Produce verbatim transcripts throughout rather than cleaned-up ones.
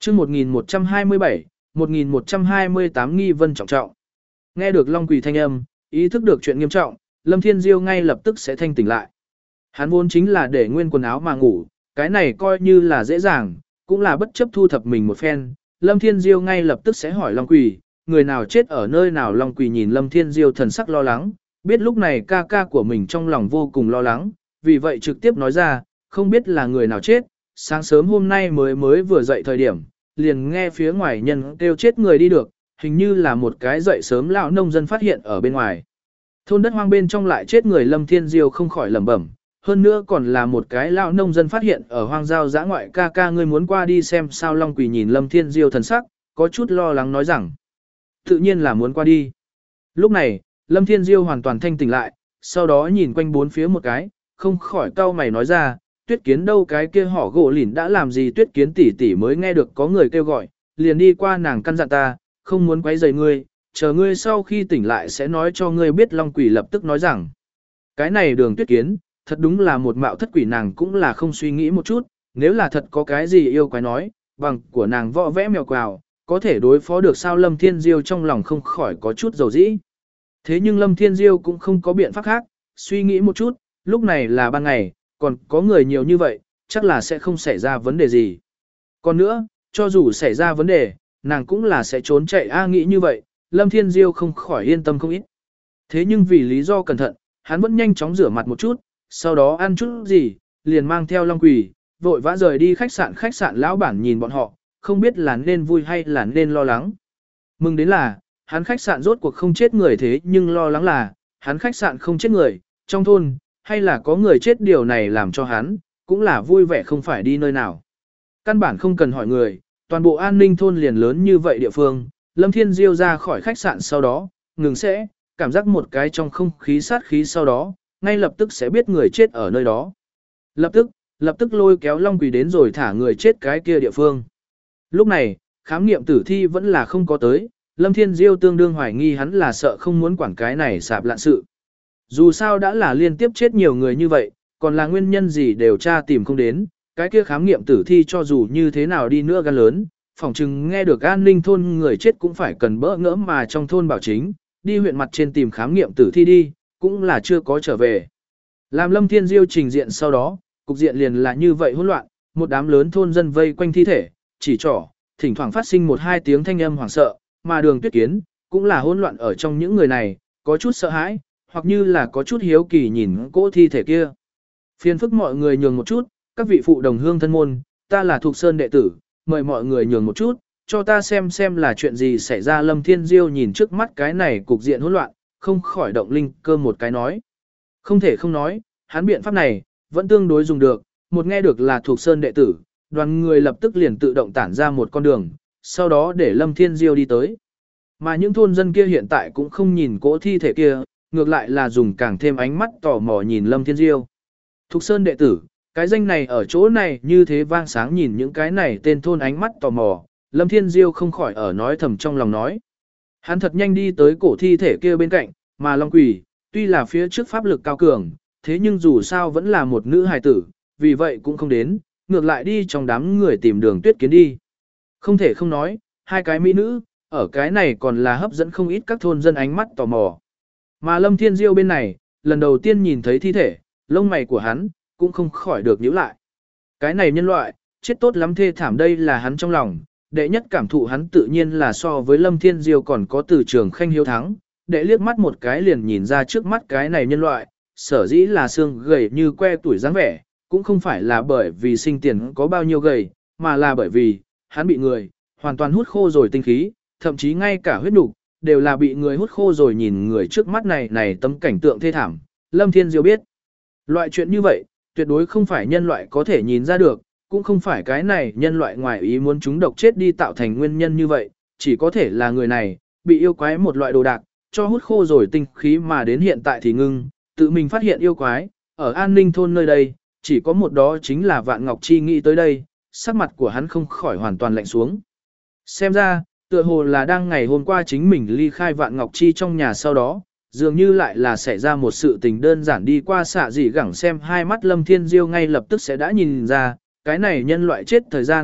chương một nghìn một trăm hai mươi bảy, một nghìn một trăm hai mươi tám nghi vân trọng trọng. Nghe được Long Quỳ thanh âm, ý thức được chuyện nghiêm trọng, Lâm Thiên Diêu ngay lập tức sẽ thanh tỉnh lại. Hắn vốn chính là để nguyên quần áo mà ngủ, cái này coi như là dễ dàng, cũng là bất chấp thu thập mình một phen. Lâm Thiên Diêu ngay lập tức sẽ hỏi Long Quỳ, người nào chết ở nơi nào. Long Quỳ nhìn Lâm Thiên Diêu thần sắc lo lắng, biết lúc này ca ca của mình trong lòng vô cùng lo lắng, vì vậy trực tiếp nói ra, không biết là người nào chết, sáng sớm hôm nay mới mới vừa dậy thời điểm, liền nghe phía ngoài nhân kêu chết người đi được, hình như là một cái dậy sớm lão nông dân phát hiện ở bên ngoài. Thôn đất hoang bên trong lại chết người. Lâm Thiên Diêu không khỏi lẩm bẩm, hơn nữa còn là một cái lão nông dân phát hiện ở hoang giao dã ngoại. Ca ca ngươi muốn qua đi xem sao? Long Quỳ nhìn Lâm Thiên Diêu thần sắc, có chút lo lắng nói rằng, tự nhiên là muốn qua đi. Lúc này, Lâm Thiên Diêu hoàn toàn thanh tỉnh lại, sau đó nhìn quanh bốn phía một cái, không khỏi cau mày nói ra, Tuyết Kiến đâu, cái kia họ gỗ lỉn đã làm gì? Tuyết Kiến tỷ tỷ mới nghe được có người kêu gọi, liền đi qua, nàng căn dặn ta, không muốn quấy rầy ngươi, chờ ngươi sau khi tỉnh lại sẽ nói cho ngươi biết. Long Quỷ lập tức nói rằng, cái này Đường Tuyết Kiến, thật đúng là một mạo thất quỷ. Nàng cũng là không suy nghĩ một chút, nếu là thật có cái gì yêu quái nói, bằng của nàng võ vẽ mèo quào, có thể đối phó được sao? Lâm Thiên Diêu trong lòng không khỏi có chút dầu dĩ. Thế nhưng Lâm Thiên Diêu cũng không có biện pháp khác, suy nghĩ một chút, lúc này là ban ngày, còn có người nhiều như vậy, chắc là sẽ không xảy ra vấn đề gì. Còn nữa, cho dù xảy ra vấn đề, nàng cũng là sẽ trốn chạy. A nghĩ như vậy, Lâm Thiên Diêu không khỏi yên tâm không ít. Thế nhưng vì lý do cẩn thận, hắn vẫn nhanh chóng rửa mặt một chút, sau đó ăn chút gì, liền mang theo Long Quỳ, vội vã rời đi khách sạn. Khách sạn lão bản nhìn bọn họ, không biết là nên vui hay là nên lo lắng. Mừng đến là, hắn khách sạn rốt cuộc không chết người, thế nhưng lo lắng là, hắn khách sạn không chết người, trong thôn, hay là có người chết, điều này làm cho hắn, cũng là vui vẻ không phải đi nơi nào. Căn bản không cần hỏi người, toàn bộ an ninh thôn liền lớn như vậy địa phương, Lâm Thiên Diêu ra khỏi khách sạn sau đó, ngừng sẽ, cảm giác một cái trong không khí sát khí, sau đó, ngay lập tức sẽ biết người chết ở nơi đó. Lập tức, lập tức lôi kéo Long Quỳ đến rồi thả người chết cái kia địa phương. Lúc này, khám nghiệm tử thi vẫn là không có tới, Lâm Thiên Diêu tương đương hoài nghi hắn là sợ không muốn quản cái này sạp lạn sự. Dù sao đã là liên tiếp chết nhiều người như vậy, còn là nguyên nhân gì đều tra tìm không đến, cái kia khám nghiệm tử thi cho dù như thế nào đi nữa gan lớn, phỏng chừng nghe được an ninh thôn người chết cũng phải cần bỡ ngỡ, mà trong thôn bảo chính, đi huyện mặt trên tìm khám nghiệm tử thi đi, cũng là chưa có trở về. Làm Lâm Thiên Diêu trình diện sau đó, cục diện liền là như vậy hỗn loạn, một đám lớn thôn dân vây quanh thi thể, chỉ trỏ, thỉnh thoảng phát sinh một hai tiếng thanh âm hoảng sợ, mà Đường Tuyết Kiến cũng là hỗn loạn ở trong những người này, có chút sợ hãi, hoặc như là có chút hiếu kỳ nhìn cỗ thi thể kia. Phiền phức mọi người nhường một chút, các vị phụ đồng hương thân môn, ta là Thục Sơn đệ tử, mời mọi người nhường một chút, cho ta xem xem là chuyện gì xảy ra. Lâm Thiên Diêu nhìn trước mắt cái này cục diện hỗn loạn, không khỏi động linh cơ một cái nói. Không thể không nói, hắn biện pháp này, vẫn tương đối dùng được, một nghe được là Thục Sơn đệ tử, đoàn người lập tức liền tự động tản ra một con đường, sau đó để Lâm Thiên Diêu đi tới. Mà những thôn dân kia hiện tại cũng không nhìn cỗ thi thể kia, ngược lại là dùng càng thêm ánh mắt tò mò nhìn Lâm Thiên Diêu. Thục Sơn đệ tử, cái danh này ở chỗ này như thế vang sáng, nhìn những cái này tên thôn ánh mắt tò mò, Lâm Thiên Diêu không khỏi ở nói thầm trong lòng nói. Hắn thật nhanh đi tới cổ thi thể kia bên cạnh, mà Long Quỳ, tuy là phía trước pháp lực cao cường, thế nhưng dù sao vẫn là một nữ hài tử, vì vậy cũng không đến, ngược lại đi trong đám người tìm Đường Tuyết Kiến đi. Không thể không nói, hai cái mỹ nữ, ở cái này còn là hấp dẫn không ít các thôn dân ánh mắt tò mò. Mà Lâm Thiên Diêu bên này, lần đầu tiên nhìn thấy thi thể, lông mày của hắn, cũng không khỏi được nhíu lại. Cái này nhân loại, chết tốt lắm, thê thảm, đây là hắn trong lòng, đệ nhất cảm thụ hắn tự nhiên là so với Lâm Thiên Diêu còn có Từ Trường Khanh hiếu thắng, đệ liếc mắt một cái liền nhìn ra trước mắt cái này nhân loại, sở dĩ là xương gầy như que tuổi dáng vẻ, cũng không phải là bởi vì sinh tiền có bao nhiêu gầy, mà là bởi vì, hắn bị người, hoàn toàn hút khô rồi tinh khí, thậm chí ngay cả huyết nục đều là bị người hút khô rồi. Nhìn người trước mắt này này tấm cảnh tượng thê thảm, Lâm Thiên Diêu biết, loại chuyện như vậy, tuyệt đối không phải nhân loại có thể nhìn ra được, cũng không phải cái này nhân loại ngoài ý muốn chúng độc chết đi tạo thành nguyên nhân như vậy, chỉ có thể là người này, bị yêu quái một loại đồ đạc, cho hút khô rồi tinh khí mà đến hiện tại thì ngưng, tự mình phát hiện yêu quái, ở an ninh thôn nơi đây, chỉ có một đó chính là Vạn Ngọc Chi. nghĩ tới đây, sắc mặt của hắn không khỏi hoàn toàn lạnh xuống. Xem ra, tựa hồ là đang ngày hôm qua chính mình ly khai Vạn Ngọc Chi trong nhà sau đó, dường như lại là xảy ra một sự tình đơn giản đi qua xạ dị gẳng xem hai mắt Lâm Thiên Diêu ngay lập tức sẽ đã nhìn ra, cái này nhân loại chết thời gian,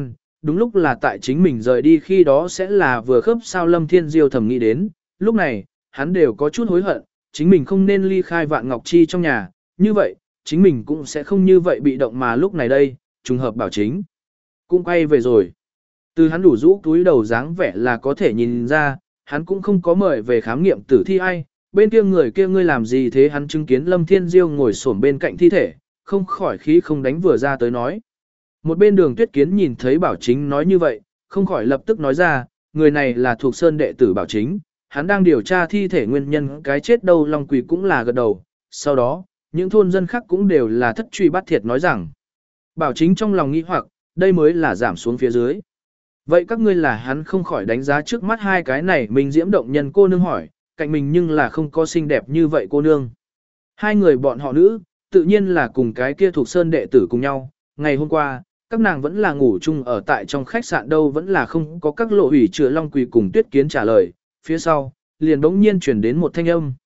đúng lúc là tại chính mình rời đi khi đó sẽ là vừa khớp sao Lâm Thiên Diêu thầm nghĩ đến, lúc này, hắn đều có chút hối hận, chính mình không nên ly khai Vạn Ngọc Chi trong nhà, như vậy, chính mình cũng sẽ không như vậy bị động mà lúc này đây, trùng hợp bảo chính. Cũng quay về rồi. Từ hắn đủ rũ túi đầu dáng vẻ là có thể nhìn ra, hắn cũng không có mời về khám nghiệm tử thi ai, bên kia người kia ngươi làm gì thế hắn chứng kiến Lâm Thiên Diêu ngồi xổm bên cạnh thi thể, không khỏi khí không đánh vừa ra tới nói. Một bên Đường Tuyết Kiến nhìn thấy Bảo Chính nói như vậy, không khỏi lập tức nói ra, người này là thuộc sơn đệ tử Bảo Chính, hắn đang điều tra thi thể nguyên nhân cái chết đâu Long Quỳ cũng là gật đầu, sau đó, những thôn dân khác cũng đều là thất truy bắt thiệt nói rằng. Bảo Chính trong lòng nghi hoặc, đây mới là giảm xuống phía dưới. Vậy các ngươi là hắn không khỏi đánh giá trước mắt hai cái này mình diễm động nhân cô nương hỏi, cạnh mình nhưng là không có xinh đẹp như vậy cô nương. Hai người bọn họ nữ, tự nhiên là cùng cái kia thuộc sơn đệ tử cùng nhau, ngày hôm qua, các nàng vẫn là ngủ chung ở tại trong khách sạn đâu vẫn là không có các lộ hủy chữa Long Quỳ cùng Tuyết Kiến trả lời, phía sau, liền đống nhiên chuyển đến một thanh âm.